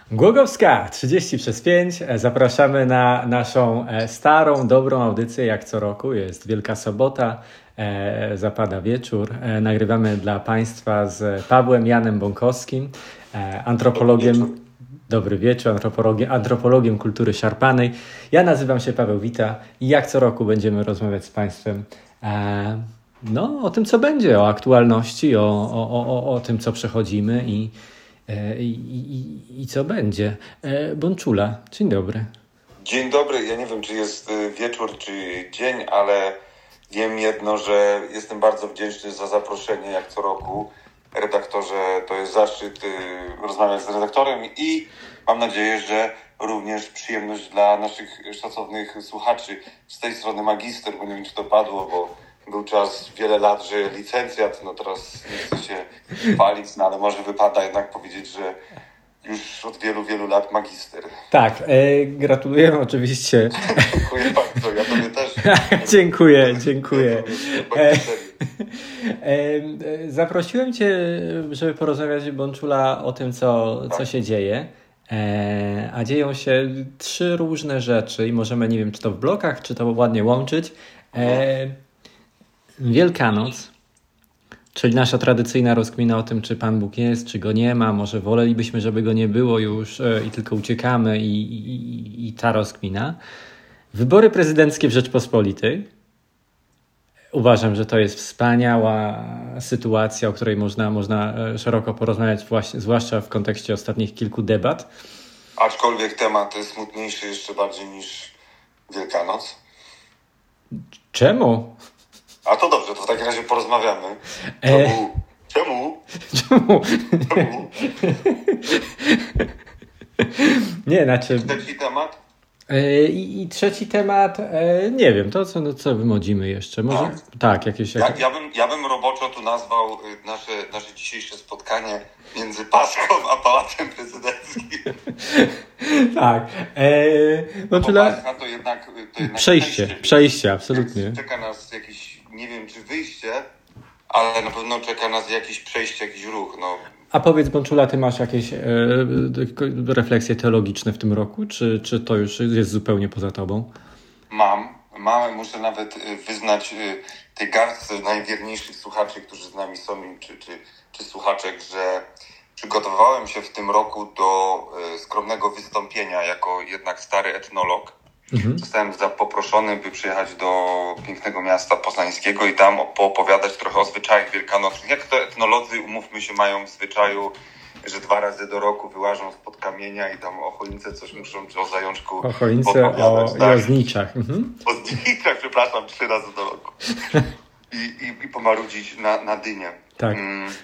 Głogowska 30/5. Zapraszamy na naszą starą, dobrą audycję jak co roku. Jest Wielka Sobota, zapada wieczór. Nagrywamy dla Państwa z Pawłem Janem Bąkowskim, antropologiem. Dobry wieczór, antropologiem kultury szarpanej. Ja nazywam się Paweł Wita i jak co roku będziemy rozmawiać z Państwem o tym, co będzie, o aktualności, o tym, co przechodzimy i co będzie. Bonczula, dzień dobry. Dzień dobry. Ja nie wiem, czy jest wieczór, czy dzień, ale wiem jedno, że jestem bardzo wdzięczny za zaproszenie, jak co roku. Redaktorze, to jest zaszczyt rozmawiać z redaktorem i mam nadzieję, że również przyjemność dla naszych szacownych słuchaczy. Z tej strony magister, bo nie wiem, czy to padło, bo był czas wiele lat, że licencjat, teraz nie chcę się chwalić, ale może wypada jednak powiedzieć, że już od wielu, wielu lat magister. Tak, gratuluję oczywiście. Dziękuję bardzo, ja tobie też. Dziękuję. Zaprosiłem Cię, żeby porozmawiać, Bonczula, o tym, co się dzieje. A dzieją się 3 różne rzeczy i możemy, nie wiem, czy to w blokach, czy to ładnie łączyć. Wielkanoc, czyli nasza tradycyjna rozkmina o tym, czy Pan Bóg jest, czy Go nie ma. Może wolelibyśmy, żeby Go nie było już i tylko uciekamy i ta rozkmina. Wybory prezydenckie w Rzeczpospolitej. Uważam, że to jest wspaniała sytuacja, o której można szeroko porozmawiać, zwłaszcza w kontekście ostatnich kilku debat. Aczkolwiek temat jest smutniejszy jeszcze bardziej niż Wielkanoc. Czemu? A to dobrze, to w takim razie porozmawiamy. Czemu? Nie, znaczy... Trzeci temat? I trzeci temat, nie wiem, to co wymodzimy jeszcze. Może? Tak, jakieś... Ja bym roboczo tu nazwał nasze dzisiejsze spotkanie między Paską a Pałacem Prezydenckim. Tak. Paska to jednak Przejście, absolutnie. Czeka nas jakieś, nie wiem czy wyjście, ale na pewno czeka nas jakieś przejście, jakiś ruch. A powiedz, Bonczula, ty masz jakieś refleksje teologiczne w tym roku, czy to już jest zupełnie poza tobą? Mam, muszę nawet wyznać tej garstce najwierniejszych słuchaczy, którzy z nami są, czy słuchaczek, że przygotowywałem się w tym roku do skromnego wystąpienia jako jednak stary etnolog. Zostałem poproszony, by przyjechać do pięknego miasta poznańskiego i tam poopowiadać trochę o zwyczajach wielkanocnych. Jak to etnolodzy, umówmy się, mają w zwyczaju, że 2 razy do roku wyłażą spod kamienia i tam o choince coś muszą, czy o zajączku o choince, o zniczach. O zniczach, przepraszam, 3 razy do roku. I pomarudzić na dynię. Tak.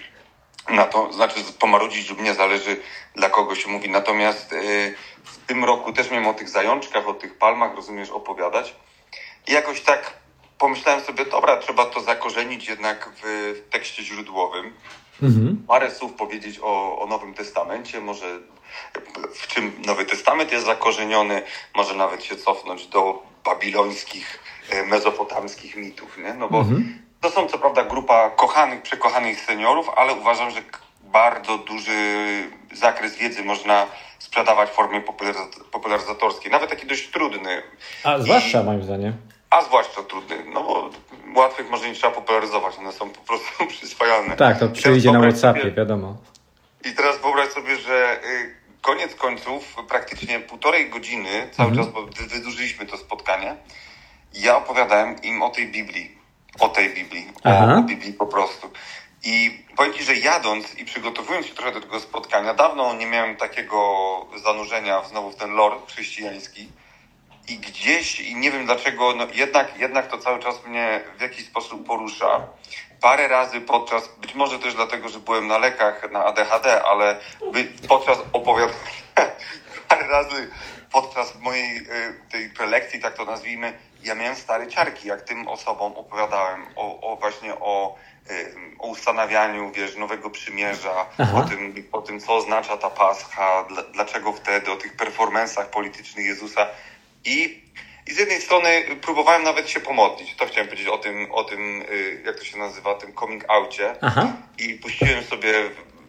To znaczy pomarudzić lub nie, zależy dla kogo się mówi. Natomiast w tym roku też miałem o tych zajączkach, o tych palmach, rozumiesz, opowiadać. I jakoś tak pomyślałem sobie, dobra, trzeba to zakorzenić jednak w tekście źródłowym. Parę słów powiedzieć o Nowym Testamencie, może w czym Nowy Testament jest zakorzeniony, może nawet się cofnąć do babilońskich, mezopotamskich mitów, nie? Bo to są co prawda grupa przekochanych seniorów, ale uważam, że bardzo duży zakres wiedzy można sprzedawać w formie popularyzatorskiej, nawet taki dość trudny. A zwłaszcza moim zdaniem. A zwłaszcza trudny, bo łatwych może nie trzeba popularyzować, one są po prostu przyswajalne. Tak, to przyjdzie na WhatsAppie, wiadomo. I teraz wyobraź sobie, że koniec końców praktycznie 1,5 godziny, cały czas, bo wydłużyliśmy to spotkanie, ja opowiadałem im o tej Biblii, o Biblii po prostu. I powiem Ci, że jadąc i przygotowując się trochę do tego spotkania, dawno nie miałem takiego zanurzenia znowu w ten lore chrześcijański i gdzieś, i nie wiem dlaczego, jednak to cały czas mnie w jakiś sposób porusza. Parę razy być może też dlatego, że byłem na lekach na ADHD, ale podczas opowiadania, parę razy podczas mojej tej prelekcji, tak to nazwijmy, ja miałem stare ciarki, jak tym osobom opowiadałem właśnie o ustanawianiu, Nowego Przymierza, o tym, co oznacza ta Pascha, dlaczego wtedy, o tych performansach politycznych Jezusa. I z jednej strony próbowałem nawet się pomodlić. To chciałem powiedzieć o tym, jak to się nazywa, tym coming outcie. I puściłem sobie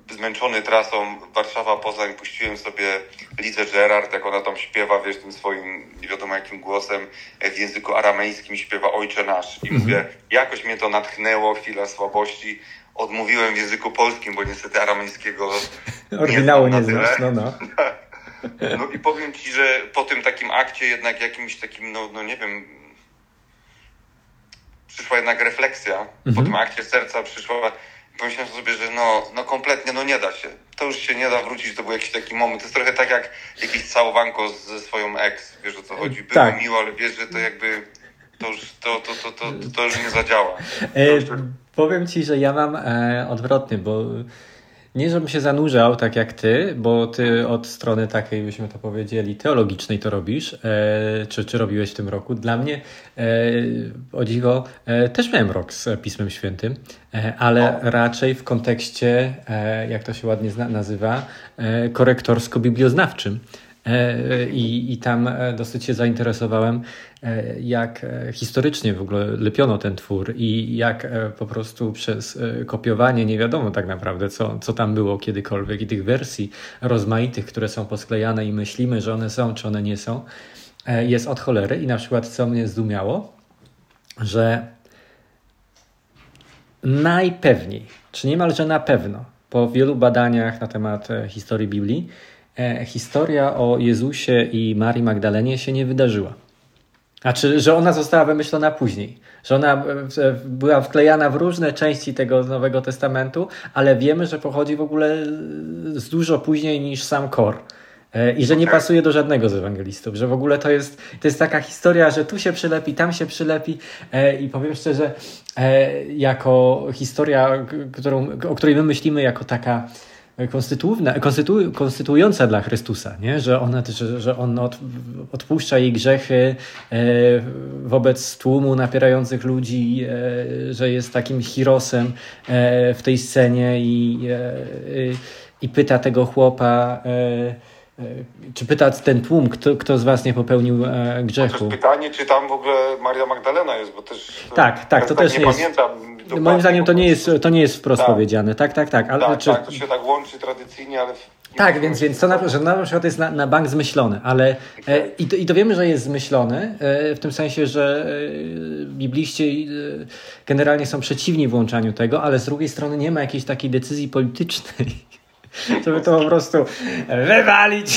zmęczony trasą Warszawa-Poznań puściłem sobie Lizę Gerard, jak ona tam śpiewa, wiesz, tym swoim nie wiadomo jakim głosem w języku aramejskim śpiewa Ojcze Nasz. I mówię, jakoś mnie to natchnęło, chwila słabości. Odmówiłem w języku polskim, bo niestety aramejskiego oryginału nie znasz, No i powiem ci, że po tym takim akcie jednak jakimś takim, no nie wiem, przyszła jednak refleksja. Po tym akcie serca przyszła, pomyślałem sobie, że no kompletnie nie da się. To już się nie da wrócić, to był jakiś taki moment. To jest trochę tak jak jakiś całowanko ze swoją ex, wiesz o co chodzi. Było tak miło, ale wiesz, że to jakby to już nie zadziała. Powiem ci, że ja mam odwrotnie, bo nie żebym się zanurzał tak jak ty, bo ty od strony takiej, byśmy to powiedzieli, teologicznej to robisz, czy robiłeś w tym roku. Dla mnie, o dziwo, też miałem rok z Pismem Świętym, ale raczej w kontekście, jak to się ładnie nazywa, korektorsko-biblioznawczym. I tam dosyć się zainteresowałem, jak historycznie w ogóle lepiono ten twór i jak po prostu przez kopiowanie nie wiadomo tak naprawdę, co tam było kiedykolwiek i tych wersji rozmaitych, które są posklejane i myślimy, że one są, czy one nie są, jest od cholery. I na przykład co mnie zdumiało, że najpewniej, czy niemalże na pewno, po wielu badaniach na temat historii Biblii, historia o Jezusie i Marii Magdalenie się nie wydarzyła. Znaczy, że ona została wymyślona później. Że ona była wklejana w różne części tego Nowego Testamentu, ale wiemy, że pochodzi w ogóle z dużo później niż sam Kor. I że nie pasuje do żadnego z ewangelistów. Że w ogóle to jest taka historia, że tu się przylepi, tam się przylepi. I powiem szczerze, jako historia, o której my myślimy jako taka konstytuująca dla Chrystusa, nie? Że on odpuszcza jej grzechy wobec tłumu napierających ludzi, że jest takim Hirosem w tej scenie i pyta tego chłopa, czy pyta ten tłum, kto z was nie popełnił grzechu. To też pytanie, czy tam w ogóle Maria Magdalena jest, bo też... Tak, to też nie jest. Pamiętam. Moim zdaniem to nie jest wprost powiedziane. Tak. Ale to się tak łączy tradycyjnie, ale... Tak, więc to na przykład jest na bank zmyślone, ale i to wiemy, że jest zmyślone, w tym sensie, że bibliści generalnie są przeciwni włączaniu tego, ale z drugiej strony nie ma jakiejś takiej decyzji politycznej, żeby to po prostu wywalić.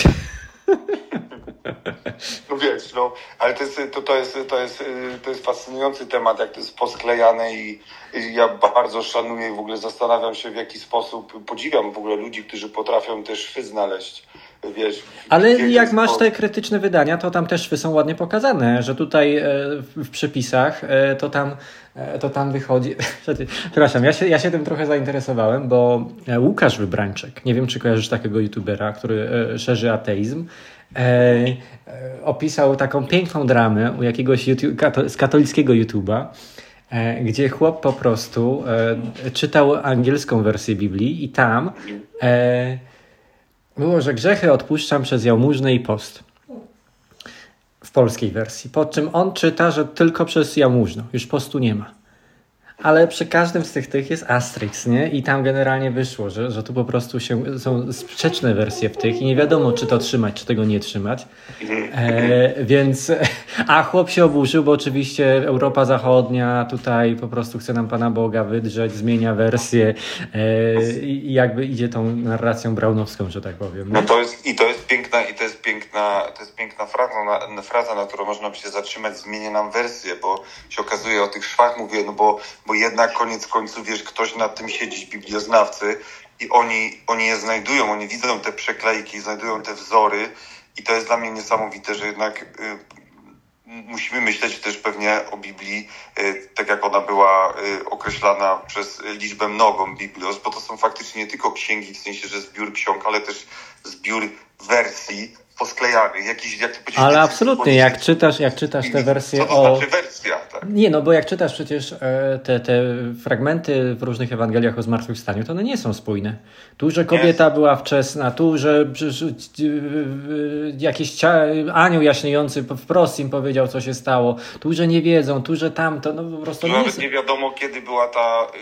No wiesz, ale to jest fascynujący temat, jak to jest posklejane i ja bardzo szanuję i w ogóle zastanawiam się, w jaki sposób podziwiam w ogóle ludzi, którzy potrafią też szwy znaleźć, wiesz. Ale jak masz te krytyczne wydania, to tam też szwy są ładnie pokazane, że tutaj w przepisach to tam wychodzi... Przepraszam, ja się tym trochę zainteresowałem, bo Łukasz Wybrańczek, nie wiem, czy kojarzysz takiego youtubera, który szerzy ateizm, opisał taką piękną dramę u jakiegoś z katolickiego YouTube'a, gdzie chłop po prostu czytał angielską wersję Biblii i tam było, że grzechy odpuszczam przez jałmużnę i post. W polskiej wersji. Po czym on czyta, że tylko przez jałmużnę. Już postu nie ma. Ale przy każdym z tych jest asterix, nie? I tam generalnie wyszło, że tu po prostu są sprzeczne wersje w tych i nie wiadomo, czy to trzymać, czy tego nie trzymać. A chłop się oburzył, bo oczywiście Europa Zachodnia tutaj po prostu chce nam Pana Boga wydrzeć, zmienia wersję i jakby idzie tą narracją braunowską, że tak powiem. No to jest piękna fraza, na którą można by się zatrzymać, zmienię nam wersję, bo się okazuje o tych szwach, mówię, bo jednak koniec końców, wiesz, ktoś nad tym siedzi, biblioznawcy, i oni je znajdują, oni widzą te przeklejki, znajdują te wzory i to jest dla mnie niesamowite, że jednak musimy myśleć też pewnie o Biblii, tak jak ona była określana przez liczbę mnogą, biblios, bo to są faktycznie nie tylko księgi, w sensie, że zbiór ksiąg, ale też zbiór wersji posklejanych, ale absolutnie, jak czytasz te wersje co to znaczy wersja, tak? Nie, bo jak czytasz przecież te fragmenty w różnych Ewangeliach o zmartwychwstaniu, to one nie są spójne. Tu, że kobieta była wczesna, tu, że jakiś anioł jaśniejący wprost im powiedział, co się stało, tu, że nie wiedzą, tu, że tamto, po prostu nawet nie wiadomo, kiedy była ta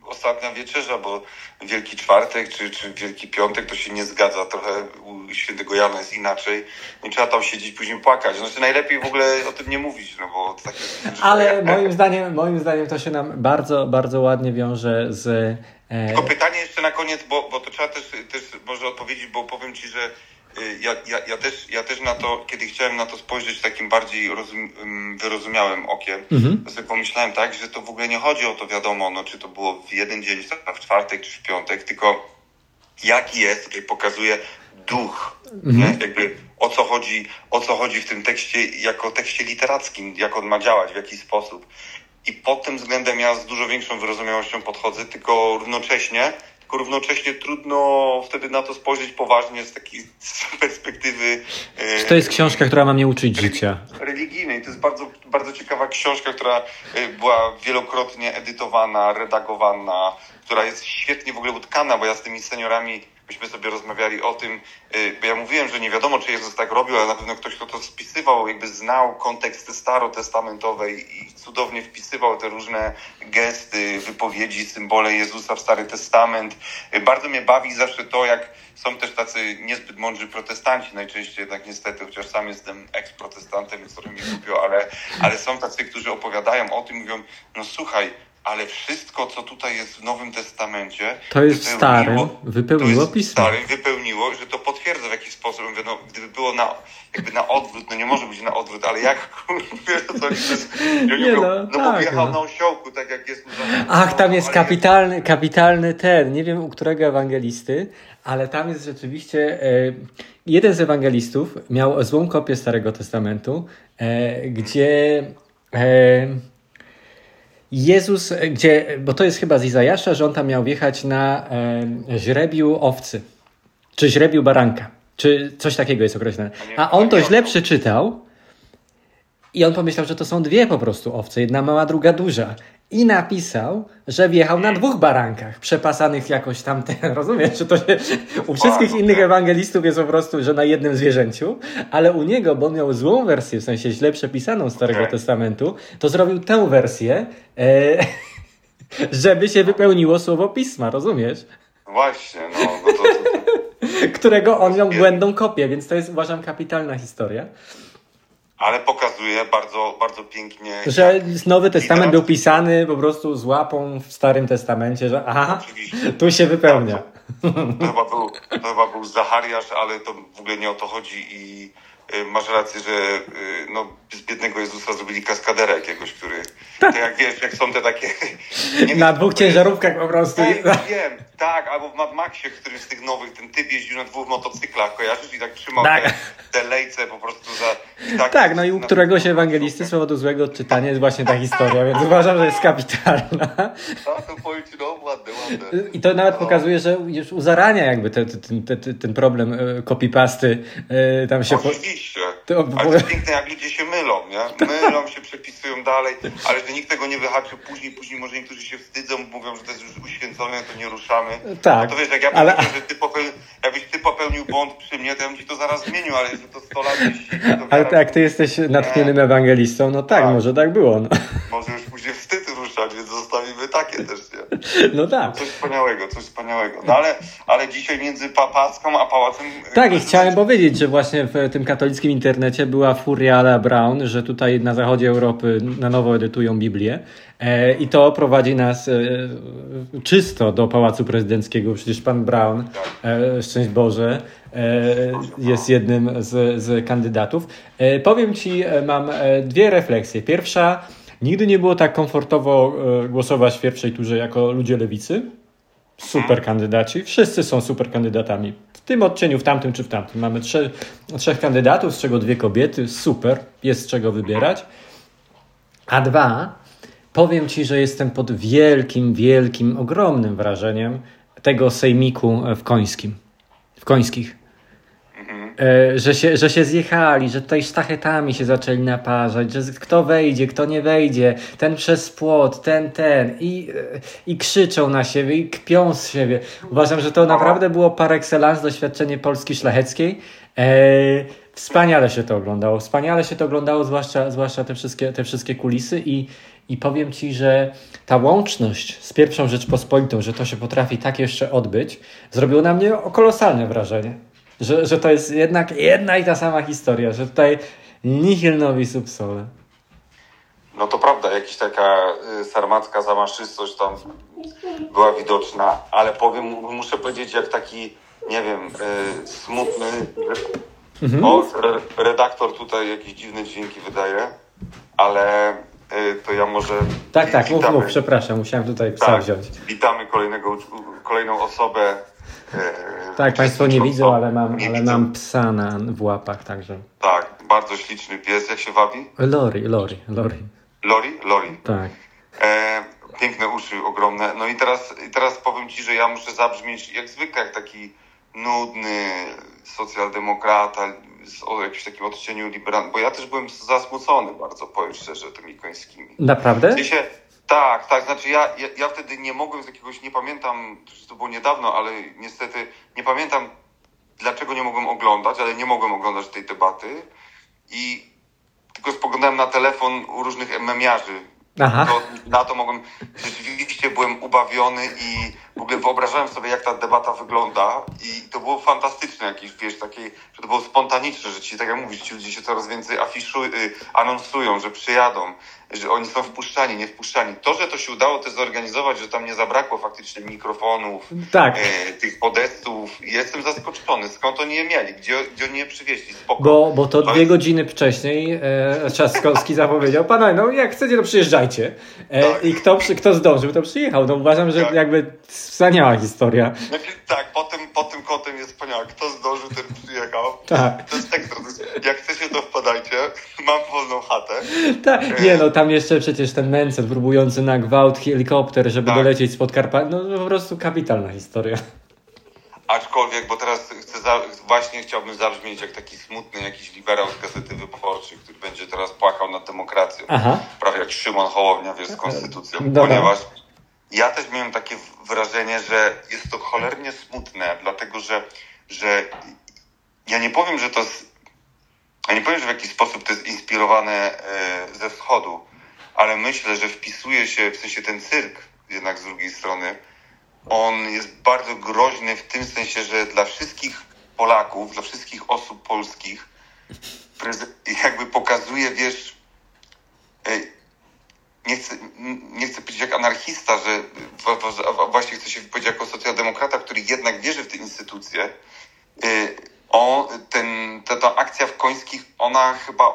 ostatnia wieczerza, bo Wielki Czwartek czy Wielki Piątek to się nie zgadza. Trochę u świętego Jana jest inaczej. Nie trzeba tam siedzieć, później płakać. Znaczy najlepiej w ogóle o tym nie mówić, no bo tak jest. Ale moim zdaniem to się nam bardzo, bardzo ładnie wiąże z... Tylko pytanie jeszcze na koniec, bo to trzeba też może odpowiedzieć, bo powiem Ci, że ja też na to, kiedy chciałem na to spojrzeć takim bardziej wyrozumiałym okiem, to sobie pomyślałem tak, że to w ogóle nie chodzi o to, wiadomo, no, czy to było w jeden dzień, w czwartek czy w piątek, tylko jaki jest, tutaj pokazuje duch, nie? Jakby o co chodzi w tym tekście, jako tekście literackim, jak on ma działać, w jaki sposób. I pod tym względem ja z dużo większą wyrozumiałością podchodzę, tylko równocześnie trudno wtedy na to spojrzeć poważnie z perspektywy... Czy to jest książka, która ma mnie uczyć życia? Religijnej. To jest bardzo, bardzo ciekawa książka, która była wielokrotnie edytowana, redagowana, która jest świetnie w ogóle utkana, bo ja z tymi seniorami myśmy sobie rozmawiali o tym, bo ja mówiłem, że nie wiadomo, czy Jezus tak robił, ale na pewno ktoś, kto to spisywał, jakby znał konteksty starotestamentowe i cudownie wpisywał te różne gesty, wypowiedzi, symbole Jezusa w Stary Testament. Bardzo mnie bawi zawsze to, jak są też tacy niezbyt mądrzy protestanci, najczęściej tak niestety, chociaż sam jestem eks-protestantem, więc trochę mi głupio, ale są tacy, którzy opowiadają o tym, mówią, no słuchaj, ale wszystko, co tutaj jest w Nowym Testamencie... To jest wypełniło Pismo. Wypełniło, że to potwierdza w jakiś sposób. Mówię, no, gdyby było na odwrót, no nie może być na odwrót, ale jak... Wiesz, co bo wjechał na osiołku, tak jak jest... Ach, tam jest kapitalny ten, nie wiem u którego ewangelisty, ale tam jest rzeczywiście... jeden z ewangelistów miał złą kopię Starego Testamentu, gdzie... Jezus, bo to jest chyba z Izajasza, że on tam miał wjechać na źrebiu owcy, czy źrebiu baranka, czy coś takiego jest określone. A on to źle przeczytał i on pomyślał, że to są dwie po prostu owce, jedna mała, druga duża. I napisał, że wjechał na 2 barankach, przepasanych jakoś tam, rozumiesz, że to się u wszystkich innych ewangelistów jest po prostu, że na jednym zwierzęciu, ale u niego, bo on miał złą wersję, w sensie źle przepisaną Starego Testamentu, to zrobił tę wersję, żeby się wypełniło słowo Pisma, rozumiesz? Właśnie, którego on miał błędną kopię, więc to jest, uważam, kapitalna historia. Ale pokazuje bardzo, bardzo pięknie... Że Nowy Testament był pisany po prostu z łapą w Starym Testamencie, że tu się wypełnia. To chyba był Zachariasz, ale to w ogóle nie o to chodzi i masz rację, że z biednego Jezusa zrobili kaskadera jakiegoś, który... Tak jak wiesz, jak są te takie... Na 2 ciężarówkach po prostu. Wiem, tak, albo w Mad Maxie, który z tych nowych, ten typ jeździł na 2 motocyklach, kojarzysz? I tak trzymał te lejce po prostu za... Tak, no i u któregoś ewangelisty z powodu złego odczytania jest właśnie ta historia, więc uważam, że jest kapitalna. Tak, to powiem Ci, ładne. I to nawet pokazuje, że już u zarania jakby ten problem copy-pasty tam się... Oczywiście. Ale to jest piękne, jak ludzie się mylą, nie? Mylą się, przepisują dalej, ale że nikt tego nie wyhaczy później może niektórzy się wstydzą, mówią, że to jest już uświęcone, to nie ruszamy. Tak. No to wiesz, jak ja powiedziałem, że jakbyś ty popełnił błąd przy mnie, to ja bym ci to zaraz zmienił, ale że to 100 lat ale jak ty jesteś natchniennym ewangelistą, no tak, może tak było. No. Może już później wstyd ruszać, więc zostawimy takie też, nie? No tak. Coś wspaniałego. No ale dzisiaj między Paską a Pałacem... Tak, i chciałem powiedzieć, że właśnie w tym katolickim internecie była furia à la Brown, że tutaj na zachodzie Europy na nowo edytują Biblię i to prowadzi nas czysto do Pałacu Prezydenckiego. Przecież pan Brown, szczęść Boże, jest jednym z kandydatów. Powiem Ci, mam 2 refleksje. Pierwsza, nigdy nie było tak komfortowo głosować w pierwszej turze jako ludzie lewicy. Super kandydaci. Wszyscy są super kandydatami. W tym odcieniu, w tamtym czy w tamtym. Mamy 3 kandydatów, z czego 2 kobiety. Super. Jest z czego wybierać. A 2, powiem Ci, że jestem pod wielkim, ogromnym wrażeniem tego sejmiku w Końskich. Że się zjechali, że tutaj sztachetami się zaczęli naparzać, że kto wejdzie, kto nie wejdzie, ten przez płot, ten i krzyczą na siebie i kpią z siebie. Uważam, że to naprawdę było par excellence doświadczenie Polski szlacheckiej. Wspaniale się to oglądało, zwłaszcza te wszystkie kulisy i powiem Ci, że ta łączność z pierwszą Rzeczpospolitą, że to się potrafi tak jeszcze odbyć, zrobiło na mnie kolosalne wrażenie. Że to jest jednak jedna i ta sama historia, że tutaj nihil novi sub sole. No to prawda, jakaś taka sarmacka zamaszystość tam była widoczna, ale muszę powiedzieć, jak taki, nie wiem, smutny... O, redaktor tutaj jakieś dziwne dźwięki wydaje, ale to ja może... Tak, mów, przepraszam, musiałem tutaj psa wziąć. Witamy kolejną osobę. Tak, Państwo nie widzą, ale mam psa w łapach, także... Tak, bardzo śliczny pies. Jak się wabi? Lori. Lori? Tak. Piękne uszy, ogromne. No i teraz powiem Ci, że ja muszę zabrzmieć jak zwykle, jak taki nudny socjaldemokrata o jakimś takim odcieniu liberalnym, bo ja też byłem zasmucony bardzo, powiem szczerze, tymi końskimi. Naprawdę? W sensie, tak, znaczy ja wtedy nie mogłem z jakiegoś, nie pamiętam, to było niedawno, ale niestety nie pamiętam, dlaczego nie mogłem oglądać, ale nie mogłem oglądać tej debaty i tylko spoglądałem na telefon u różnych memiarzy. Na to mogłem, rzeczywiście byłem ubawiony i w ogóle wyobrażałem sobie, jak ta debata wygląda i to było fantastyczne jakieś, wiesz, takie, że to było spontaniczne, że ci, tak jak mówisz, ci ludzie się coraz więcej anonsują, że przyjadą, że oni są wpuszczani, nie wpuszczani. To, że to się udało też zorganizować, że tam nie zabrakło faktycznie mikrofonów, tych podestów, jestem zaskoczony, skąd oni je mieli, gdzie oni je przywieźli, spoko. Bo to 2 godziny wcześniej Trzaskowski zapowiedział, panowie, no jak chcecie, to przyjeżdżajcie. I kto zdążył, to przyjechał. No uważam, że jakby wspaniała historia. Tak, po tym kotem jest wspaniała. Kto zdążył, ten przyjechał. Tak. To jest ekstra. Jak chcecie, to wpadajcie. Mam wolną chatę. Tak. Nie no, tam jeszcze przecież ten Mencen próbujący na gwałt helikopter, żeby dolecieć spod Karpat. No po prostu kapitalna historia. Aczkolwiek, bo teraz właśnie chciałbym zabrzmieć jak taki smutny jakiś liberał z Gazety Wyborczej, który będzie teraz płakał nad demokracją. Prawie jak Szymon Hołownia, wiesz, z konstytucją. Ponieważ ja też miałem takie wrażenie, że jest to cholernie smutne, dlatego że ja nie powiem, że w jakiś sposób to jest inspirowane ze wschodu, ale myślę, że wpisuje się, w sensie ten cyrk jednak z drugiej strony, on jest bardzo groźny w tym sensie, że dla wszystkich Polaków, dla wszystkich osób polskich jakby pokazuje, wiesz, nie chcę powiedzieć jak anarchista, że właśnie chcę się powiedzieć jako socjaldemokrata, który jednak wierzy w te instytucje. Ta akcja w Końskich, ona chyba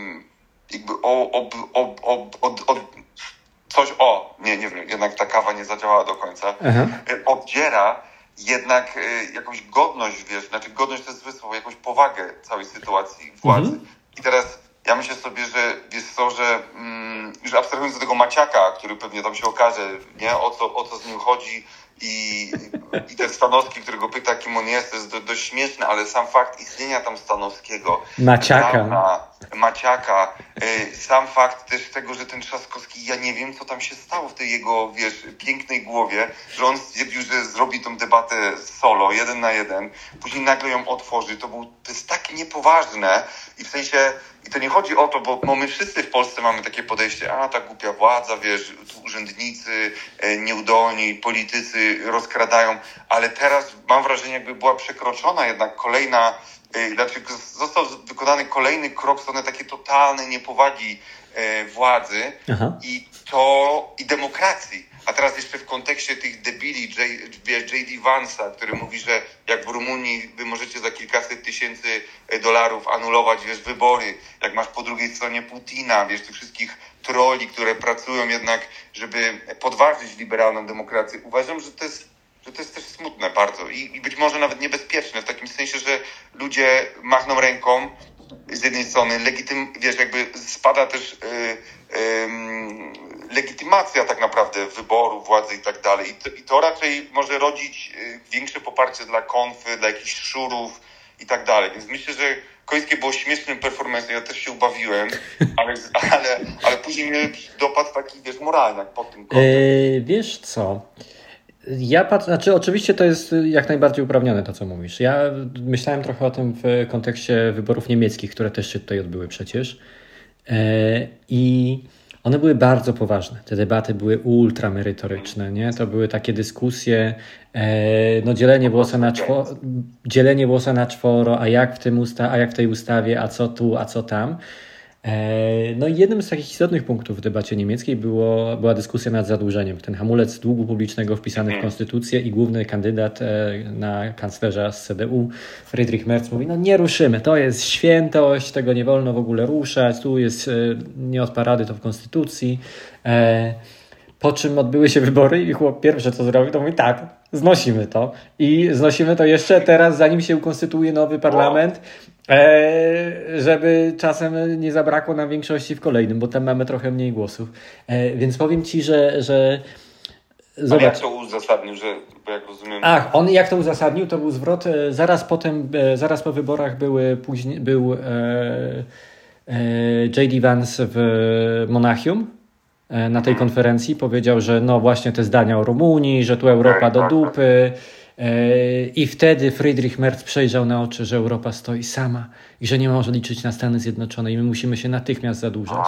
nie wiem, jednak ta kawa nie zadziałała do końca. Obdziera jednak jakąś godność, wiesz, znaczy godność to jest złe słowo, jakąś powagę całej sytuacji władzy. I teraz ja myślę sobie, że wiesz co, że już abstrahując do tego Maciaka, który pewnie tam się okaże, nie, o co z nim chodzi i ten Stanowski, którego pyta, kim on jest, to jest dość śmieszne, ale sam fakt istnienia tam Stanowskiego, Maciaka, sam fakt też tego, że ten Trzaskowski, ja nie wiem, co tam się stało w tej jego, wiesz, pięknej głowie, że on stwierdził, że zrobi tą debatę solo, 1 na 1, później nagle ją otworzy, to jest tak niepoważne i w sensie, i to nie chodzi o to, bo my wszyscy w Polsce mamy takie podejście, ta głupia władza, wiesz, tu urzędnicy nieudolni, politycy rozkradają, ale teraz mam wrażenie, jakby była przekroczona jednak został wykonany kolejny krok w stronę takiej totalnej niepowagi władzy i demokracji. A teraz jeszcze w kontekście tych debili, J.D. Vance'a, który mówi, że jak w Rumunii wy możecie za kilkaset tysięcy dolarów anulować, wiesz, wybory, jak masz po drugiej stronie Putina, wiesz, tych wszystkich troli, które pracują jednak, żeby podważyć liberalną demokrację. Uważam, że to jest też smutne bardzo i być może nawet niebezpieczne w takim sensie, że ludzie machną ręką z jednej strony, wiesz, jakby spada też legitymacja tak naprawdę wyboru, władzy i tak dalej. I to raczej może rodzić większe poparcie dla konfy, dla jakichś szurów i tak dalej. Więc myślę, że Końskie było śmiesznym performancem, ja też się ubawiłem, ale później mnie dopadł taki, wiesz, moralniak pod tym kątem. Wiesz co? Oczywiście to jest jak najbardziej uprawnione to, co mówisz. Ja myślałem trochę o tym w kontekście wyborów niemieckich, które też się tutaj odbyły przecież. I one były bardzo poważne. Te debaty były ultramerytoryczne, nie? To były takie dyskusje, no dzielenie włosa na czworo, a jak w tej ustawie, a co tu, a co tam. No i jednym z takich istotnych punktów w debacie niemieckiej była dyskusja nad zadłużeniem. Ten hamulec długu publicznego wpisany w konstytucję i główny kandydat na kanclerza z CDU, Friedrich Merz, mówi, no nie ruszymy, to jest świętość, tego nie wolno w ogóle ruszać, tu jest nie od parady, to w konstytucji. Po czym odbyły się wybory i chłop pierwsze co zrobił, to mówi tak, znosimy to. I znosimy to jeszcze teraz, zanim się ukonstytuuje nowy parlament, żeby czasem nie zabrakło nam większości w kolejnym, bo tam mamy trochę mniej głosów. Więc powiem ci, że zobacz. Ale jak to uzasadnił, bo jak rozumiem... On jak to uzasadnił, to był zwrot, zaraz po wyborach był J.D. Vance w Monachium na tej konferencji, powiedział, że no właśnie te zdania o Rumunii, że tu Europa do dupy. I wtedy Friedrich Merz przejrzał na oczy, że Europa stoi sama i że nie może liczyć na Stany Zjednoczone i my musimy się natychmiast zadłużać.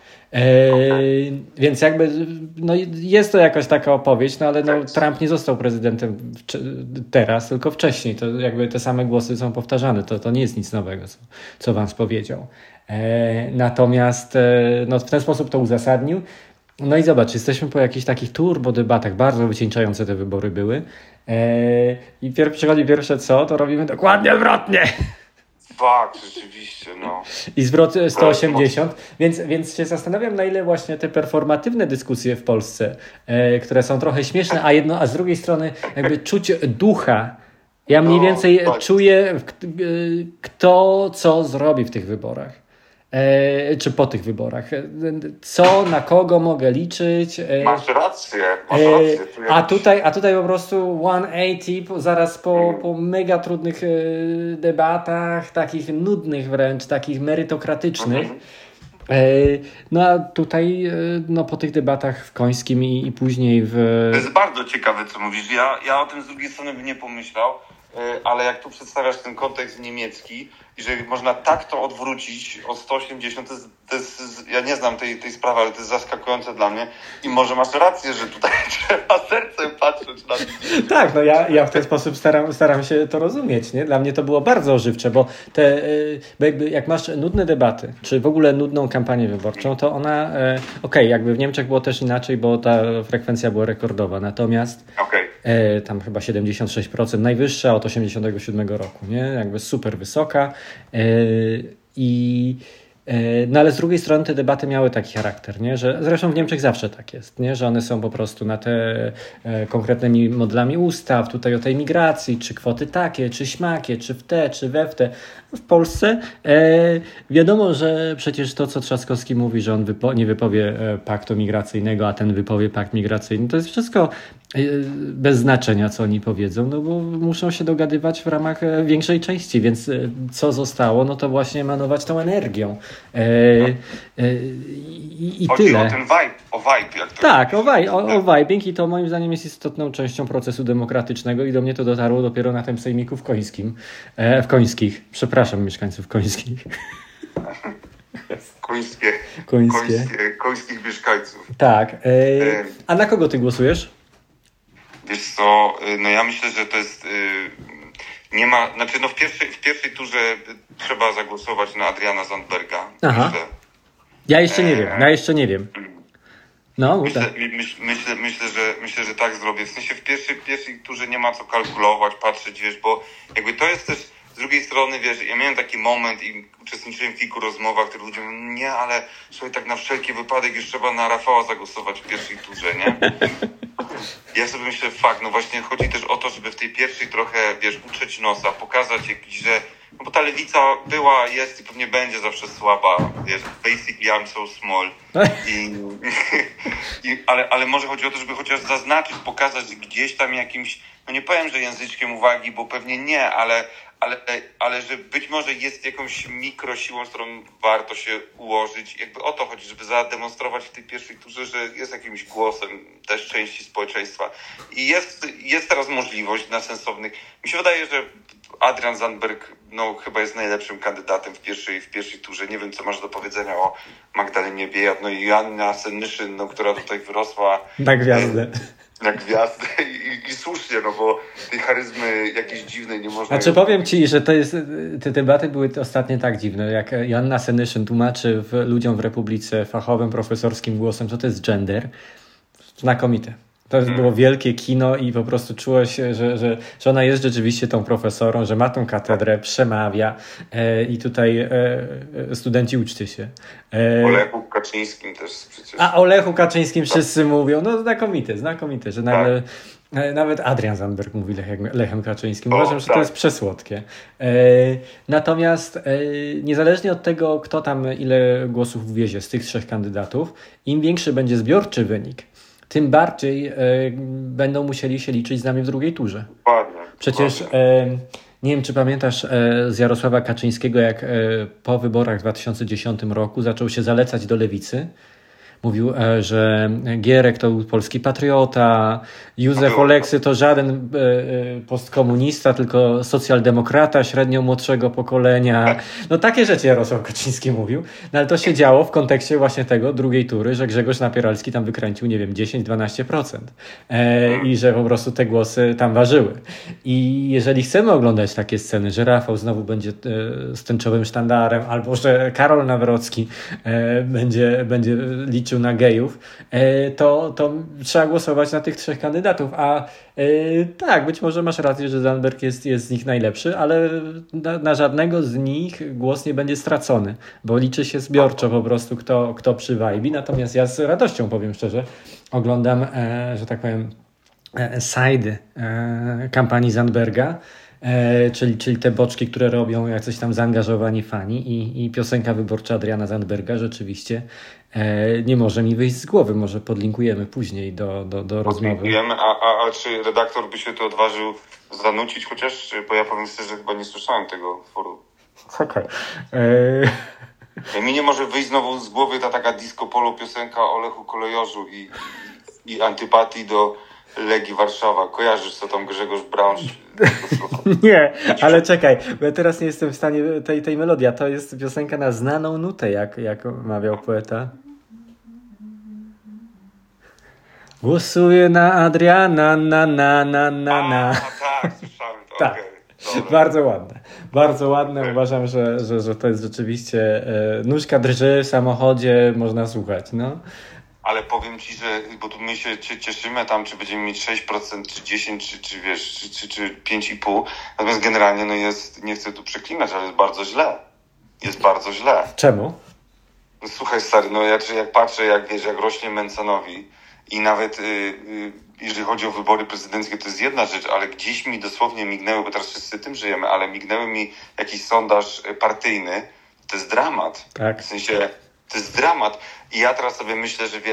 Więc jakby no jest to jakaś taka opowieść, no ale no, Trump nie został prezydentem teraz, tylko wcześniej. To jakby te same głosy są powtarzane. To nie jest nic nowego, co Vance powiedział. Natomiast no, w ten sposób to uzasadnił. No i zobacz, jesteśmy po jakichś takich turbodebatach, bardzo wycieńczające te wybory były. I przychodzi pierwsze co, to robimy dokładnie odwrotnie. Tak, rzeczywiście, no. I zwrot 180, więc się zastanawiam, na ile właśnie te performatywne dyskusje w Polsce, które są trochę śmieszne, a z drugiej strony jakby czuć ducha. Ja mniej więcej czuję, kto co zrobi w tych wyborach. Czy po tych wyborach. Co, na kogo mogę liczyć. Masz rację. A tutaj po prostu 180 zaraz po mega trudnych debatach, takich nudnych wręcz, takich merytokratycznych. No a tutaj no, po tych debatach w Końskim i później w... To jest bardzo ciekawe, co mówisz. Ja o tym z drugiej strony bym nie pomyślał, ale jak tu przedstawiasz ten kontekst niemiecki i że można tak to odwrócić o 180, to jest ja nie znam tej sprawy, ale to jest zaskakujące dla mnie i może masz rację, że tutaj trzeba sercem patrzeć na to. Tak, no ja w ten sposób staram się to rozumieć, nie? Dla mnie to było bardzo ożywcze, bo jakby jak masz nudne debaty, czy w ogóle nudną kampanię wyborczą, to ona, jakby w Niemczech było też inaczej, bo ta frekwencja była rekordowa, natomiast tam chyba 76%, najwyższa od 87 roku, nie? Jakby super wysoka no ale z drugiej strony te debaty miały taki charakter, nie? Że zresztą w Niemczech zawsze tak jest, nie? Że one są po prostu na te konkretnymi modelami ustaw, tutaj o tej migracji, czy kwoty takie, czy śmakie, czy w te, czy we w te. W Polsce wiadomo, że przecież to, co Trzaskowski mówi, że on nie wypowie paktu migracyjnego, a ten wypowie pakt migracyjny, to jest wszystko bez znaczenia, co oni powiedzą, no bo muszą się dogadywać w ramach większej części, więc co zostało, no to właśnie emanować tą energią. I chodzi tyle. O ten vibe, jak to tak, o vibing i to moim zdaniem jest istotną częścią procesu demokratycznego i do mnie to dotarło dopiero na tym sejmiku w Końskich. Przepraszam mieszkańców Końskich. Końskich mieszkańców. Tak. A na kogo ty głosujesz? Wiesz co, no ja myślę, że to jest... Nie ma, znaczy no w pierwszej turze trzeba zagłosować na Adriana Zandberga. Aha. Ja jeszcze nie wiem. No, myślę, że tak zrobię. W sensie w pierwszej turze nie ma co kalkulować, patrzeć, wiesz, bo jakby to jest też z drugiej strony, wiesz, ja miałem taki moment i uczestniczyłem w kilku rozmowach, które ludzie mówią, nie, ale słuchaj, tak na wszelki wypadek już trzeba na Rafała zagłosować w pierwszej turze, nie? Ja sobie myślę, no właśnie chodzi też o to, żeby w tej pierwszej trochę, wiesz, utrzeć nosa, pokazać jakiś, że no bo ta lewica była, jest i pewnie będzie zawsze słaba, wiesz, basically I'm so small. Ale może chodzi o to, żeby chociaż zaznaczyć, pokazać gdzieś tam jakimś, no nie powiem, że języczkiem uwagi, bo pewnie nie, ale że być może jest jakąś mikrosiłą, z którą warto się ułożyć. Jakby o to chodzi, żeby zademonstrować w tej pierwszej turze, że jest jakimś głosem też części społeczeństwa. I jest teraz możliwość na sensownych... Mi się wydaje, że Adrian Zandberg chyba jest najlepszym kandydatem w pierwszej turze. Nie wiem, co masz do powiedzenia o Magdalenie Biejat, i Joanna Senyszyn, która tutaj wyrosła na gwiazdę. Na gwiazdę i słusznie, bo tej charyzmy jakiejś dziwnej nie można... Znaczy powiem Ci, że to jest, te debaty były ostatnio tak dziwne, jak Joanna Senyszyn tłumaczy ludziom w Republice fachowym, profesorskim głosem, co to jest gender. Znakomite. To było wielkie kino i po prostu czuło się, że ona jest rzeczywiście tą profesorą, że ma tą katedrę, przemawia i tutaj studenci uczcie się. O Lechu Kaczyńskim też przecież. A o Lechu Kaczyńskim wszyscy mówią, znakomite, że nawet Adrian Zandberg mówi Lechem Kaczyńskim. Uważam, że to jest przesłodkie. Natomiast niezależnie od tego, kto tam ile głosów wiezie z tych 3 kandydatów, im większy będzie zbiorczy wynik, tym bardziej będą musieli się liczyć z nami w drugiej turze. Przecież nie wiem, czy pamiętasz z Jarosława Kaczyńskiego, jak po wyborach w 2010 roku zaczął się zalecać do lewicy. Mówił, że Gierek to był polski patriota, Józef Oleksy to żaden postkomunista, tylko socjaldemokrata średnio młodszego pokolenia. Takie rzeczy Jarosław Kaczyński mówił. Ale to się działo w kontekście właśnie tego drugiej tury, że Grzegorz Napieralski tam wykręcił, 10-12%. I że po prostu te głosy tam ważyły. I jeżeli chcemy oglądać takie sceny, że Rafał znowu będzie z tęczowym sztandarem, albo że Karol Nawrocki będzie liczył na gejów, to trzeba głosować na tych 3 kandydatów. A tak, być może masz rację, że Zandberg jest z nich najlepszy, ale na żadnego z nich głos nie będzie stracony, bo liczy się zbiorczo po prostu kto przywajbi. Natomiast ja z radością, powiem szczerze, oglądam, że tak powiem, side kampanii Zandberga, czyli te boczki, które robią jacyś tam zaangażowani fani i piosenka wyborcza Adriana Zandberga rzeczywiście nie może mi wyjść z głowy. Może podlinkujemy później do rozmowy. A czy redaktor by się to odważył zanucić chociaż? Bo ja powiem szczerze, że chyba nie słyszałem tego utworu. Okej. Mi nie może wyjść znowu z głowy ta taka disco polo piosenka o Lechu Kolejorzu i antypatii do Legii Warszawa. Kojarzysz, co tam Grzegorz Braun? Nie, ale czekaj, bo ja teraz nie jestem w stanie tej melodii. To jest piosenka na znaną nutę, jak mawiał poeta. Głosuję na Adriana, na. Tak, słyszałem to. Tak. Okay. Bardzo ładne. Uważam, że to jest rzeczywiście nóżka drży w samochodzie, można słuchać, Ale powiem Ci, że bo tu my się cieszymy tam, czy będziemy mieć 6%, czy 10%, czy wiesz, czy 5,5%. Natomiast generalnie nie chcę tu przeklinać, ale jest bardzo źle. Jest bardzo źle. Czemu? Słuchaj stary, jak patrzę, jak rośnie Mencenowi i nawet jeżeli chodzi o wybory prezydenckie, to jest jedna rzecz, ale gdzieś mi dosłownie mignęły, bo teraz wszyscy tym żyjemy, ale mignęły mi jakiś sondaż partyjny. To jest dramat. Tak. W sensie, to jest dramat. I ja teraz sobie myślę, że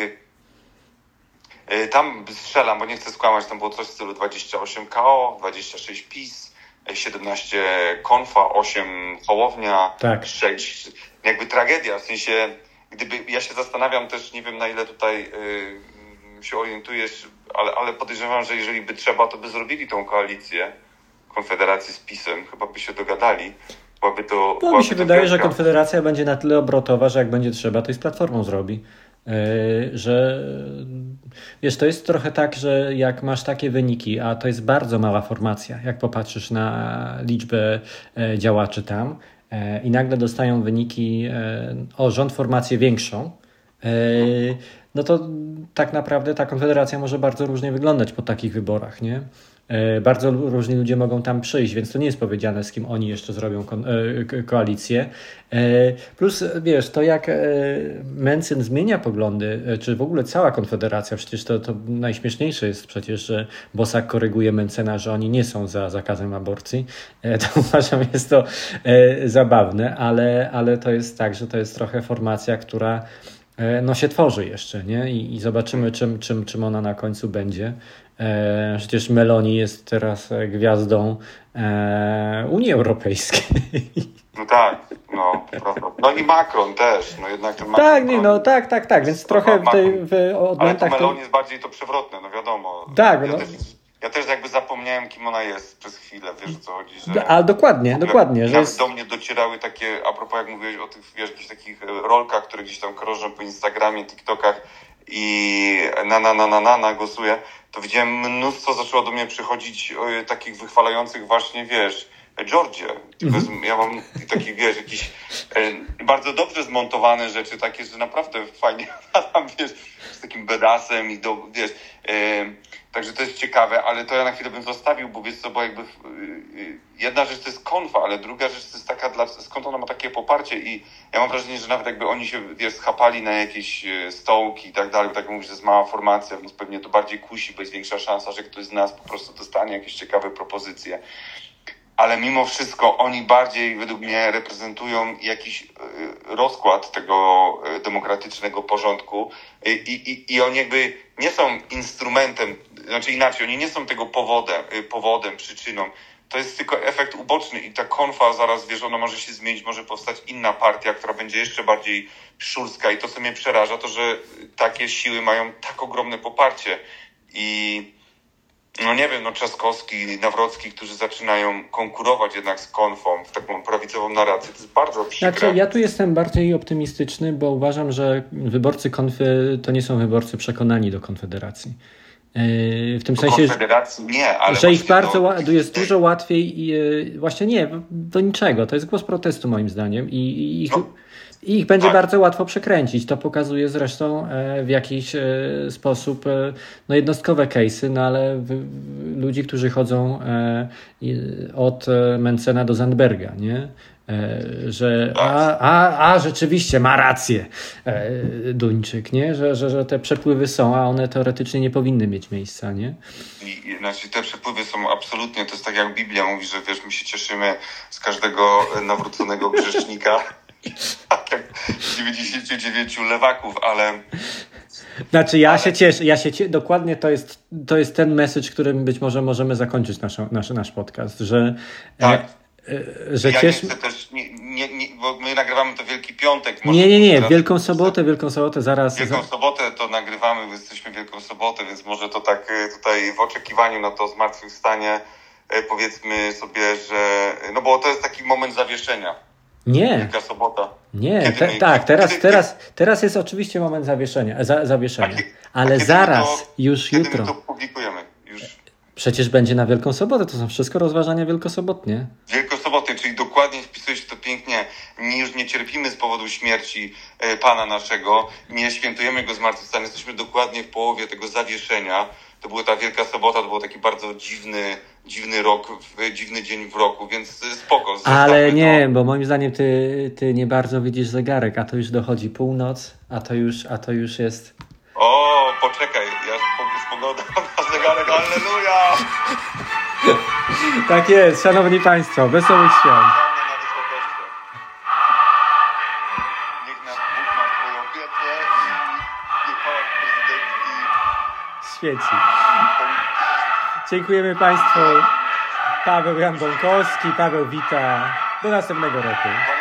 tam strzelam, bo nie chcę skłamać, tam było coś w stylu 28 KO, 26 PiS, 17 Konfa, 8 Hołownia, tak. 6. Tragedia, w sensie, ja się zastanawiam też, nie wiem na ile tutaj się orientujesz, ale podejrzewam, że jeżeli by trzeba, to by zrobili tą koalicję Konfederacji z PiS-em, chyba by się dogadali. Mi się wydaje, że Konfederacja będzie na tyle obrotowa, że jak będzie trzeba, to i z Platformą zrobi. Że wiesz, to jest trochę tak, że jak masz takie wyniki, a to jest bardzo mała formacja, jak popatrzysz na liczbę działaczy tam i nagle dostają wyniki o rząd formację większą, to tak naprawdę ta Konfederacja może bardzo różnie wyglądać po takich wyborach, nie? Bardzo różni ludzie mogą tam przyjść, więc to nie jest powiedziane, z kim oni jeszcze zrobią koalicję. Plus, wiesz, to jak Mencen zmienia poglądy, czy w ogóle cała Konfederacja, przecież to najśmieszniejsze jest przecież, że Bosak koryguje Mencena, że oni nie są za zakazem aborcji. To uważam, jest to zabawne, ale to jest tak, że to jest trochę formacja, która się tworzy jeszcze, nie? I zobaczymy, czym ona na końcu będzie. Przecież Meloni jest teraz gwiazdą Unii Europejskiej. No tak, prawda. I Macron też, jednak ten Macron. Tak, więc trochę w odmianach... Ale to Meloni jest bardziej to przewrotne, wiadomo. Tak, ja też jakby zapomniałem, kim ona jest przez chwilę, wiesz o co chodzi. Że Ale dokładnie. Że nawet do mnie docierały takie, a propos jak mówiłeś o tych, wiesz, jakichś takich rolkach, które gdzieś tam krążą po Instagramie, TikTokach i głosuję, to widziałem mnóstwo, zaczęło do mnie przychodzić takich wychwalających właśnie, wiesz, Georgię. Ja mam taki, wiesz, jakiś bardzo dobrze zmontowane rzeczy, takie, że naprawdę fajnie tam, wiesz, z takim bedasem i wiesz, także to jest ciekawe, ale to ja na chwilę bym zostawił, bo wiesz co, bo jakby jedna rzecz to jest konfa, ale druga rzecz to jest taka, skąd ona ma takie poparcie i ja mam wrażenie, że nawet jakby oni się, wiesz, schapali na jakieś stołki i tak dalej, bo tak mówisz, że jest mała formacja, więc pewnie to bardziej kusi, bo jest większa szansa, że ktoś z nas po prostu dostanie jakieś ciekawe propozycje. Ale mimo wszystko oni bardziej według mnie reprezentują jakiś rozkład tego demokratycznego porządku i oni jakby nie są instrumentem, znaczy inaczej, oni nie są tego powodem, przyczyną. To jest tylko efekt uboczny i ta konfa zaraz, wiesz, ona może się zmienić, może powstać inna partia, która będzie jeszcze bardziej szurska i to, co mnie przeraża, to, że takie siły mają tak ogromne poparcie i no nie wiem, Trzaskowski, Nawrocki, którzy zaczynają konkurować jednak z konfą w taką prawicową narrację, to jest bardzo przykre. Znaczy, ja tu jestem bardziej optymistyczny, bo uważam, że wyborcy konfy to nie są wyborcy przekonani do Konfederacji. W tym sensie, nie, ale że ich bardzo jest dużo łatwiej właśnie nie, do niczego. To jest głos protestu moim zdaniem i ich będzie bardzo łatwo przekręcić. To pokazuje zresztą w jakiś sposób jednostkowe case'y, no ale ludzi, którzy chodzą od Mencena do Zandberga, nie? Że rzeczywiście ma rację Duńczyk, nie? Że te przepływy są, a one teoretycznie nie powinny mieć miejsca, nie? Znaczy te przepływy są absolutnie, to jest tak jak Biblia mówi, że wiesz, my się cieszymy z każdego nawróconego grzesznika, tak jak 99 lewaków, ale... Znaczy ja się cieszę, dokładnie to jest ten message, którym być może możemy zakończyć nasz podcast, że... Tak. Że ja nie chcę też, bo my nagrywamy to Wielki Piątek. Nie, Wielką Sobotę zaraz. Wielką Sobotę to nagrywamy, bo jesteśmy Wielką Sobotę, więc może to tak tutaj w oczekiwaniu na to zmartwychwstanie powiedzmy sobie, że... No bo to jest taki moment zawieszenia. Nie. Wielka Sobota. Nie, teraz jest oczywiście moment zawieszenia, ale zaraz, już kiedy jutro. Kiedy to publikujemy? Przecież będzie na Wielką Sobotę, to są wszystko rozważania wielkosobotnie. Wielkosoboty, czyli dokładnie wpisuje się to pięknie. Już nie cierpimy z powodu śmierci Pana naszego, nie świętujemy Go zmartwychwstania, jesteśmy dokładnie w połowie tego zawieszenia. To była ta Wielka Sobota, to był taki bardzo dziwny rok, dziwny dzień w roku, więc spoko. Ale nie, bo moim zdaniem ty nie bardzo widzisz zegarek, a to już dochodzi północ, a to już jest... O, poczekaj, ja spoglądam na zegarek, halleluja! Tak jest, szanowni państwo, wesołych świąt. Niech nas Bóg ma w swojej opiece i Pałac Prezydencki świeci. Dziękujemy państwu. Paweł Jan Bąkowski, Paweł wita. Do następnego roku.